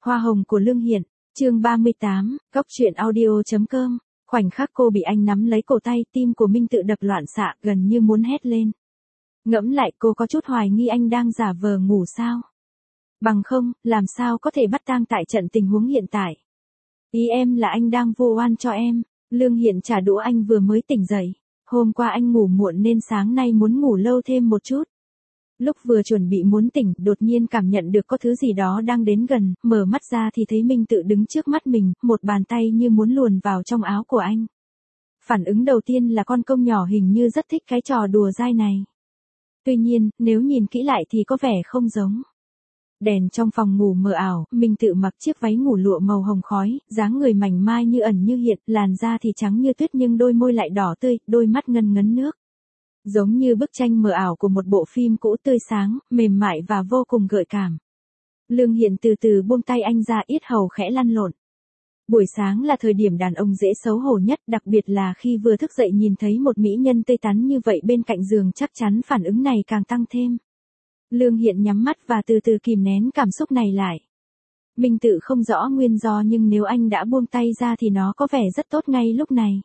Hoa hồng của Lương Hiện, chương 38, Góc truyện audio.com. Khoảnh khắc cô bị anh nắm lấy cổ tay, tim của Minh Tự đập loạn xạ, gần như muốn hét lên. Ngẫm lại, cô có chút hoài nghi anh đang giả vờ ngủ sao? Bằng không, làm sao có thể bắt tang tại trận tình huống hiện tại? Ý em là anh đang vu oan cho em. Lương Hiện trả đũa, anh vừa mới tỉnh dậy. Hôm qua anh ngủ muộn nên sáng nay muốn ngủ lâu thêm một chút. Lúc vừa chuẩn bị muốn tỉnh, đột nhiên cảm nhận được có thứ gì đó đang đến gần, mở mắt ra thì thấy Minh Tự đứng trước mắt mình, một bàn tay như muốn luồn vào trong áo của anh. Phản ứng đầu tiên là con công nhỏ hình như rất thích cái trò đùa dai này. Tuy nhiên, nếu nhìn kỹ lại thì có vẻ không giống. Đèn trong phòng ngủ mờ ảo, Minh Tự mặc chiếc váy ngủ lụa màu hồng khói, dáng người mảnh mai như ẩn như hiện, làn da thì trắng như tuyết nhưng đôi môi lại đỏ tươi, đôi mắt ngấn ngấn nước. Giống như bức tranh mờ ảo của một bộ phim cũ, tươi sáng, mềm mại và vô cùng gợi cảm. Lương Hiện từ từ buông tay anh ra, yết hầu khẽ lăn lộn. Buổi sáng là thời điểm đàn ông dễ xấu hổ nhất, đặc biệt là khi vừa thức dậy nhìn thấy một mỹ nhân tươi tắn như vậy bên cạnh giường, chắc chắn phản ứng này càng tăng thêm. Lương Hiện nhắm mắt và từ từ kìm nén cảm xúc này lại. Minh Tự không rõ nguyên do nhưng nếu anh đã buông tay ra thì nó có vẻ rất tốt ngay lúc này.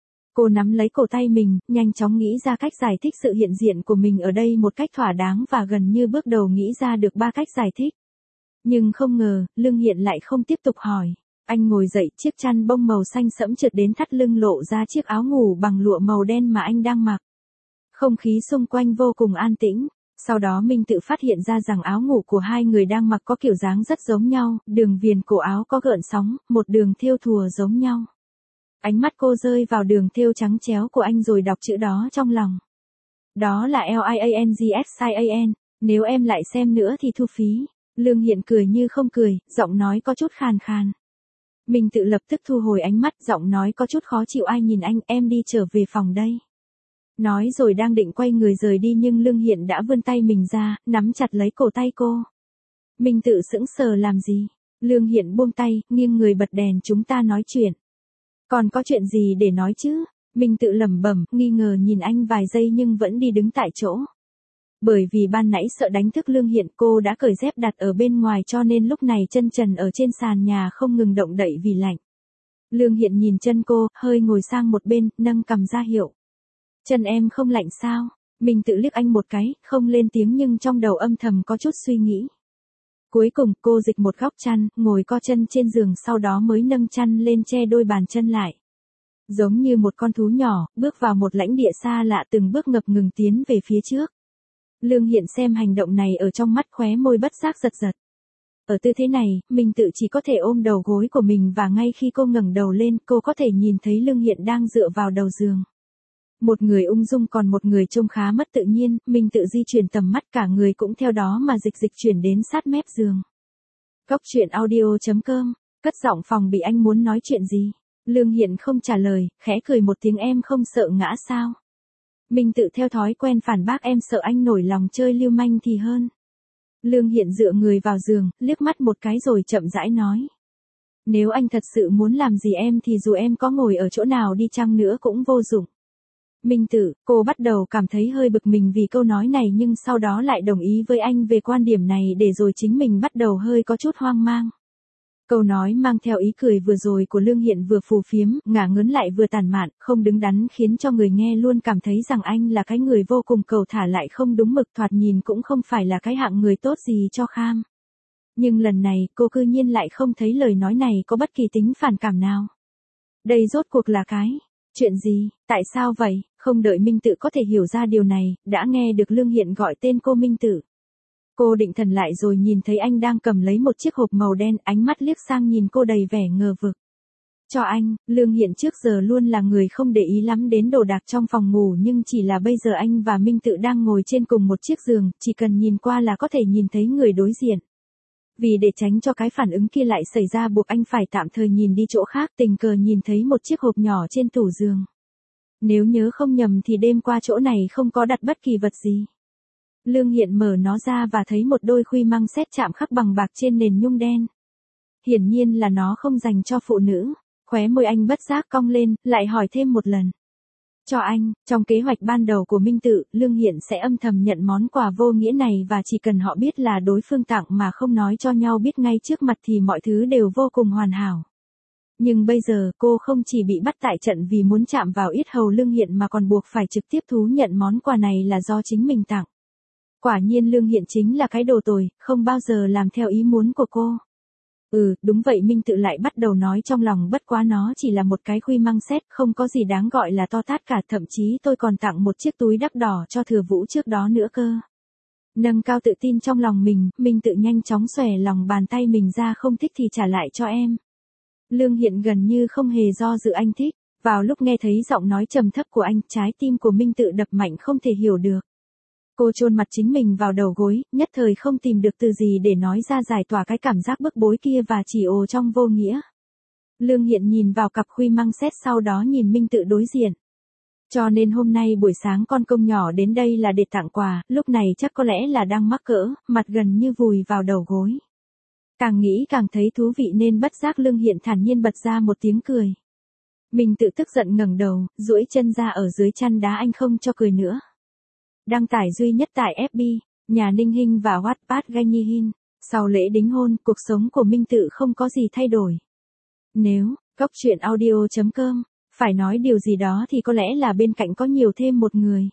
Cô nắm lấy cổ tay mình, nhanh chóng nghĩ ra cách giải thích sự hiện diện của mình ở đây một cách thỏa đáng và gần như bước đầu nghĩ ra được 3 cách giải thích. Nhưng không ngờ, Lương Hiện lại không tiếp tục hỏi. Anh ngồi dậy, chiếc chăn bông màu xanh sẫm trượt đến thắt lưng, lộ ra chiếc áo ngủ bằng lụa màu đen mà anh đang mặc. Không khí xung quanh vô cùng an tĩnh. Sau đó Minh Tự phát hiện ra rằng áo ngủ của hai người đang mặc có kiểu dáng rất giống nhau, đường viền cổ áo có gợn sóng, một đường thêu thùa giống nhau. Ánh mắt cô rơi vào đường thêu trắng chéo của anh rồi đọc chữ đó trong lòng. Đó là Liangxan, nếu em lại xem nữa thì thu phí. Lương Hiện cười như không cười, giọng nói có chút khàn khàn. Minh Tự lập tức thu hồi ánh mắt, giọng nói có chút khó chịu, ai nhìn anh, em đi trở về phòng đây. Nói rồi đang định quay người rời đi nhưng Lương Hiện đã vươn tay mình ra, nắm chặt lấy cổ tay cô. Minh Tự sững sờ, làm gì? Lương Hiện buông tay, nghiêng người bật đèn, chúng ta nói chuyện. Còn có chuyện gì để nói chứ? Minh Tự lẩm bẩm, nghi ngờ nhìn anh vài giây nhưng vẫn đi đứng tại chỗ. Bởi vì ban nãy sợ đánh thức Lương Hiện, cô đã cởi dép đặt ở bên ngoài cho nên lúc này chân trần ở trên sàn nhà không ngừng động đậy vì lạnh. Lương Hiện nhìn chân cô, hơi ngồi sang một bên, nâng cằm ra hiệu. Chân em không lạnh sao? Minh Tự liếc anh một cái, không lên tiếng nhưng trong đầu âm thầm có chút suy nghĩ. Cuối cùng, cô dịch một góc chăn, ngồi co chân trên giường, sau đó mới nâng chăn lên che đôi bàn chân lại. Giống như một con thú nhỏ, bước vào một lãnh địa xa lạ, từng bước ngập ngừng tiến về phía trước. Lương Hiện xem hành động này ở trong mắt, khóe môi bất giác giật giật. Ở tư thế này, Minh Tự chỉ có thể ôm đầu gối của mình và ngay khi cô ngẩng đầu lên, cô có thể nhìn thấy Lương Hiện đang dựa vào đầu giường. Một người ung dung còn một người trông khá mất tự nhiên, Minh Tự di chuyển tầm mắt, cả người cũng theo đó mà dịch chuyển đến sát mép giường. Góc truyện audio.com, cất giọng phòng bị, anh muốn nói chuyện gì? Lương Hiện không trả lời, khẽ cười một tiếng, em không sợ ngã sao? Minh Tự theo thói quen phản bác, em sợ anh nổi lòng chơi lưu manh thì hơn. Lương Hiện dựa người vào giường, liếc mắt một cái rồi chậm rãi nói. Nếu anh thật sự muốn làm gì em thì dù em có ngồi ở chỗ nào đi chăng nữa cũng vô dụng. Minh Tự, cô bắt đầu cảm thấy hơi bực mình vì câu nói này nhưng sau đó lại đồng ý với anh về quan điểm này để rồi chính mình bắt đầu hơi có chút hoang mang. Câu nói mang theo ý cười vừa rồi của Lương Hiện vừa phù phiếm, ngả ngớn lại vừa tàn mạn, không đứng đắn khiến cho người nghe luôn cảm thấy rằng anh là cái người vô cùng cầu thả lại không đúng mực, thoạt nhìn cũng không phải là cái hạng người tốt gì cho kham. Nhưng lần này, cô cư nhiên lại không thấy lời nói này có bất kỳ tính phản cảm nào. Đây rốt cuộc là cái chuyện gì? Tại sao vậy? Không đợi Minh Tự có thể hiểu ra điều này, đã nghe được Lương Hiện gọi tên cô Minh Tự. Cô định thần lại rồi nhìn thấy anh đang cầm lấy một chiếc hộp màu đen, ánh mắt liếc sang nhìn cô đầy vẻ ngờ vực. Cho anh, Lương Hiện trước giờ luôn là người không để ý lắm đến đồ đạc trong phòng ngủ nhưng chỉ là bây giờ anh và Minh Tự đang ngồi trên cùng một chiếc giường, chỉ cần nhìn qua là có thể nhìn thấy người đối diện. Vì để tránh cho cái phản ứng kia lại xảy ra buộc anh phải tạm thời nhìn đi chỗ khác, tình cờ nhìn thấy một chiếc hộp nhỏ trên tủ giường. Nếu nhớ không nhầm thì đêm qua chỗ này không có đặt bất kỳ vật gì. Lương Hiện mở nó ra và thấy một đôi khuy măng sét chạm khắc bằng bạc trên nền nhung đen. Hiển nhiên là nó không dành cho phụ nữ. Khóe môi anh bất giác cong lên, lại hỏi thêm một lần. Cho anh, trong kế hoạch ban đầu của Minh Tự, Lương Hiện sẽ âm thầm nhận món quà vô nghĩa này và chỉ cần họ biết là đối phương tặng mà không nói cho nhau biết ngay trước mặt thì mọi thứ đều vô cùng hoàn hảo. Nhưng bây giờ cô không chỉ bị bắt tại trận vì muốn chạm vào yết hầu Lương Hiện mà còn buộc phải trực tiếp thú nhận món quà này là do chính mình tặng. Quả nhiên Lương Hiện chính là cái đồ tồi, không bao giờ làm theo ý muốn của cô. Đúng vậy, Minh Tự lại bắt đầu nói trong lòng, bất quá nó chỉ là một cái khuy măng xét, không có gì đáng gọi là to tát cả, thậm chí tôi còn tặng một chiếc túi đắt đỏ cho Thừa Vũ trước đó nữa cơ. Nâng cao tự tin trong lòng mình, Minh Tự nhanh chóng xòe lòng bàn tay mình ra, không thích thì trả lại cho em. Lương Hiện gần như không hề do dự, anh thích. Vào lúc nghe thấy giọng nói trầm thấp của anh, trái tim của Minh Tự đập mạnh không thể hiểu được. Cô chôn mặt chính mình vào đầu gối, nhất thời không tìm được từ gì để nói ra giải tỏa cái cảm giác bức bối kia và chỉ ồ trong vô nghĩa. Lương Hiện nhìn vào cặp khuy măng xét, sau đó nhìn Minh Tự đối diện. Cho nên hôm nay buổi sáng con công nhỏ đến đây là để tặng quà, lúc này chắc có lẽ là đang mắc cỡ, mặt gần như vùi vào đầu gối. Càng nghĩ càng thấy thú vị nên bất giác Lương Hiện thản nhiên bật ra một tiếng cười. Minh Tự tức giận ngẩng đầu, duỗi chân ra ở dưới chăn đá anh không cho cười nữa. Đăng tải duy nhất tại FB, nhà Ninh Hinh và Wattpad Ganyi Hin. Sau lễ đính hôn, cuộc sống của Minh Tự không có gì thay đổi. Nếu, Cóc Truyện Audio.com, phải nói điều gì đó thì có lẽ là bên cạnh có nhiều thêm một người.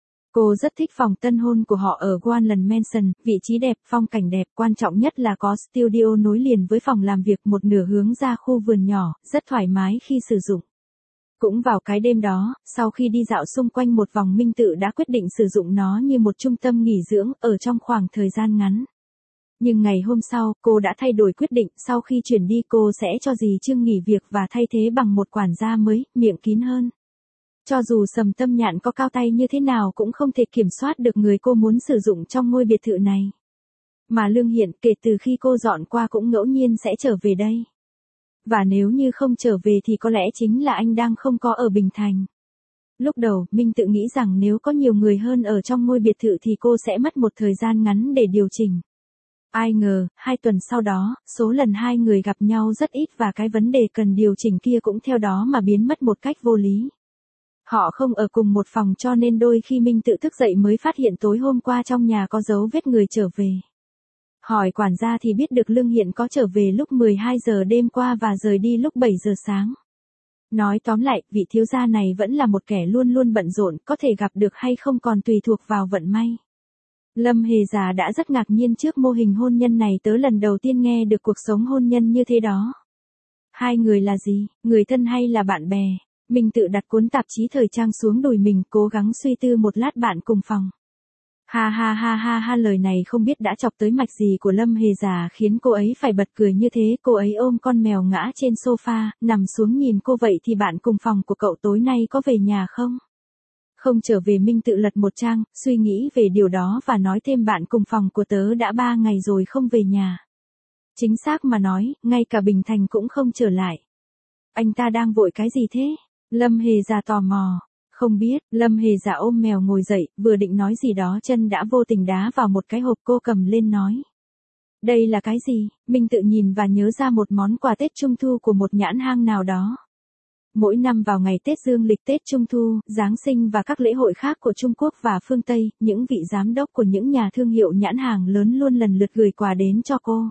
Cô rất thích phòng tân hôn của họ ở Wanland Mansion, vị trí đẹp, phong cảnh đẹp, quan trọng nhất là có studio nối liền với phòng làm việc, một nửa hướng ra khu vườn nhỏ, rất thoải mái khi sử dụng. Cũng vào cái đêm đó, sau khi đi dạo xung quanh một vòng, Minh Tự đã quyết định sử dụng nó như một trung tâm nghỉ dưỡng ở trong khoảng thời gian ngắn. Nhưng ngày hôm sau, cô đã thay đổi quyết định, sau khi chuyển đi cô sẽ cho dì Trương nghỉ việc và thay thế bằng một quản gia mới, miệng kín hơn. Cho dù Sầm Tâm Nhạn có cao tay như thế nào cũng không thể kiểm soát được người cô muốn sử dụng trong ngôi biệt thự này. Mà Lương Hiện kể từ khi cô dọn qua cũng ngẫu nhiên sẽ trở về đây. Và nếu như không trở về thì có lẽ chính là anh đang không có ở Bình Thành. Lúc đầu, Minh Tự nghĩ rằng nếu có nhiều người hơn ở trong ngôi biệt thự thì cô sẽ mất một thời gian ngắn để điều chỉnh. Ai ngờ, 2 tuần sau đó, số lần 2 người gặp nhau rất ít và cái vấn đề cần điều chỉnh kia cũng theo đó mà biến mất một cách vô lý. Họ không ở cùng một phòng cho nên đôi khi Minh Tự thức dậy mới phát hiện tối hôm qua trong nhà có dấu vết người trở về. Hỏi quản gia thì biết được Lương Hiện có trở về lúc 12 giờ đêm qua và rời đi lúc 7 giờ sáng. Nói tóm lại, vị thiếu gia này vẫn là một kẻ luôn luôn bận rộn, có thể gặp được hay không còn tùy thuộc vào vận may. Lâm Hề già đã rất ngạc nhiên trước mô hình hôn nhân này, tớ lần đầu tiên nghe được cuộc sống hôn nhân như thế đó. 2 người là gì, người thân hay là bạn bè? Minh Tự đặt cuốn tạp chí thời trang xuống đùi mình, cố gắng suy tư một lát. Bạn cùng phòng. Ha ha ha ha ha, lời này không biết đã chọc tới mạch gì của Lâm Hề già khiến cô ấy phải bật cười như thế. Cô ấy ôm con mèo ngã trên sofa, nằm xuống nhìn cô. Vậy thì bạn cùng phòng của cậu tối nay có về nhà không? Không trở về. Minh Tự lật một trang, suy nghĩ về điều đó và nói thêm, bạn cùng phòng của tớ đã 3 ngày rồi không về nhà. Chính xác mà nói, ngay cả Bình Thành cũng không trở lại. Anh ta đang vội cái gì thế? Lâm Hề già tò mò. Không biết. Lâm Hề già ôm mèo ngồi dậy, vừa định nói gì đó chân đã vô tình đá vào một cái hộp. Cô cầm lên nói. Đây là cái gì? Minh Tự nhìn và nhớ ra một món quà Tết Trung Thu của một nhãn hàng nào đó. Mỗi năm vào ngày Tết dương lịch, Tết Trung Thu, Giáng sinh và các lễ hội khác của Trung Quốc và phương Tây, những vị giám đốc của những nhà thương hiệu nhãn hàng lớn luôn lần lượt gửi quà đến cho cô.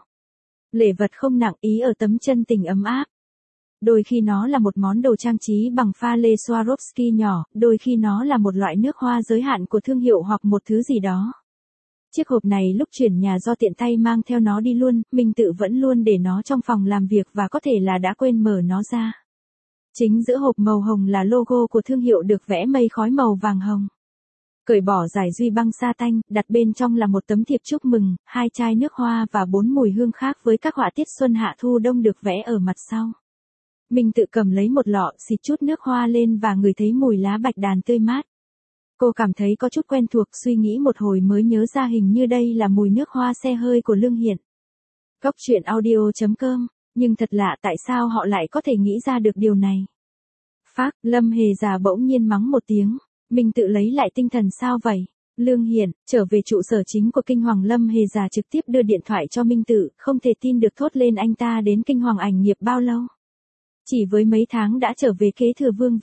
Lễ vật không nặng, ý ở tấm chân tình ấm áp. Đôi khi nó là một món đồ trang trí bằng pha lê Swarovski nhỏ, đôi khi nó là một loại nước hoa giới hạn của thương hiệu hoặc một thứ gì đó. Chiếc hộp này lúc chuyển nhà do tiện tay mang theo nó đi luôn, Minh Tự vẫn luôn để nó trong phòng làm việc và có thể là đã quên mở nó ra. Chính giữa hộp màu hồng là logo của thương hiệu được vẽ mây khói màu vàng hồng. Cởi bỏ dải duy băng sa tanh, đặt bên trong là một tấm thiệp chúc mừng, 2 chai nước hoa và 4 mùi hương khác với các họa tiết xuân hạ thu đông được vẽ ở mặt sau. Minh Tự cầm lấy một lọ, xịt chút nước hoa lên và ngửi thấy mùi lá bạch đàn tươi mát. Cô cảm thấy có chút quen thuộc, suy nghĩ một hồi mới nhớ ra hình như đây là mùi nước hoa xe hơi của Lương Hiện. Cóc Truyện Audio.com, nhưng thật lạ tại sao họ lại có thể nghĩ ra được điều này. Phác, Lâm Hề già bỗng nhiên mắng một tiếng. Minh Tự lấy lại tinh thần, sao vậy? Lương Hiện, trở về trụ sở chính của Kinh Hoàng. Lâm Hề già trực tiếp đưa điện thoại cho Minh Tự, không thể tin được thốt lên, anh ta đến Kinh Hoàng ảnh nghiệp bao lâu? Chỉ với mấy tháng đã trở về kế thừa vương vị.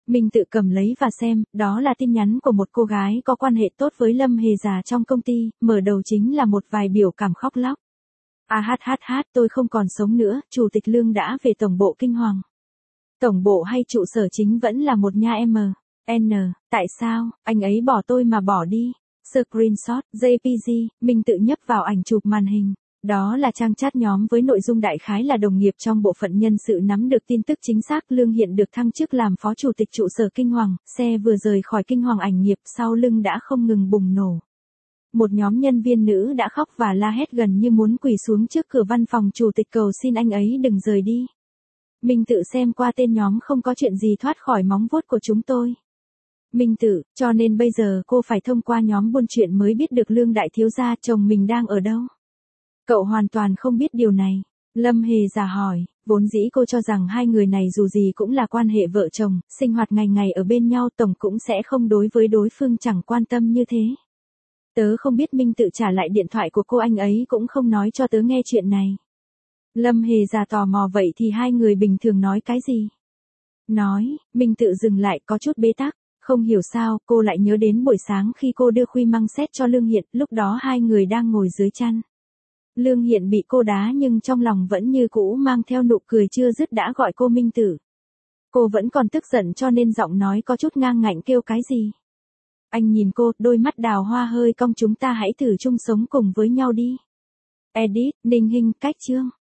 Minh Tự cầm lấy và xem, đó là tin nhắn của một cô gái có quan hệ tốt với Lâm Hề già trong công ty, mở đầu chính là một vài biểu cảm khóc lóc. Tôi không còn sống nữa, Chủ tịch Lương đã về tổng bộ kinh hoàng. Tổng bộ hay trụ sở chính vẫn là một nha N, tại sao, anh ấy bỏ tôi mà bỏ đi. Screenshot, JPG, Minh Tự nhấp vào ảnh chụp màn hình. Đó là trang chat nhóm với nội dung đại khái là đồng nghiệp trong bộ phận nhân sự nắm được tin tức chính xác Lương hiện được thăng chức làm phó chủ tịch trụ sở kinh hoàng, xe vừa rời khỏi kinh hoàng ảnh nghiệp sau lưng đã không ngừng bùng nổ. Một nhóm nhân viên nữ đã khóc và la hét gần như muốn quỳ xuống trước cửa văn phòng chủ tịch cầu xin anh ấy đừng rời đi. Minh Tự xem qua tên nhóm không có chuyện gì thoát khỏi móng vuốt của chúng tôi. Minh Tự, cho nên bây giờ cô phải thông qua nhóm buôn chuyện mới biết được Lương đại thiếu gia chồng mình đang ở đâu. Cậu hoàn toàn không biết điều này. Lâm Hề già hỏi, vốn dĩ cô cho rằng hai người này dù gì cũng là quan hệ vợ chồng, sinh hoạt ngày ngày ở bên nhau tổng cũng sẽ không đối với đối phương chẳng quan tâm như thế. Tớ không biết. Minh Tự trả lại điện thoại của cô, anh ấy cũng không nói cho tớ nghe chuyện này. Lâm Hề già tò mò, vậy thì hai người bình thường nói cái gì? Minh Tự dừng lại có chút bế tắc, không hiểu sao cô lại nhớ đến buổi sáng khi cô đưa khuy măng xét cho Lương Hiện, lúc đó hai người đang ngồi dưới chăn. Lương Hiện bị cô đá nhưng trong lòng vẫn như cũ mang theo nụ cười chưa dứt đã gọi cô Minh Tự. Cô vẫn còn tức giận cho nên giọng nói có chút ngang ngạnh kêu cái gì. Anh nhìn cô, đôi mắt đào hoa hơi cong, chúng ta hãy thử chung sống cùng với nhau đi. Edit, Ninh Hinh, cách chương.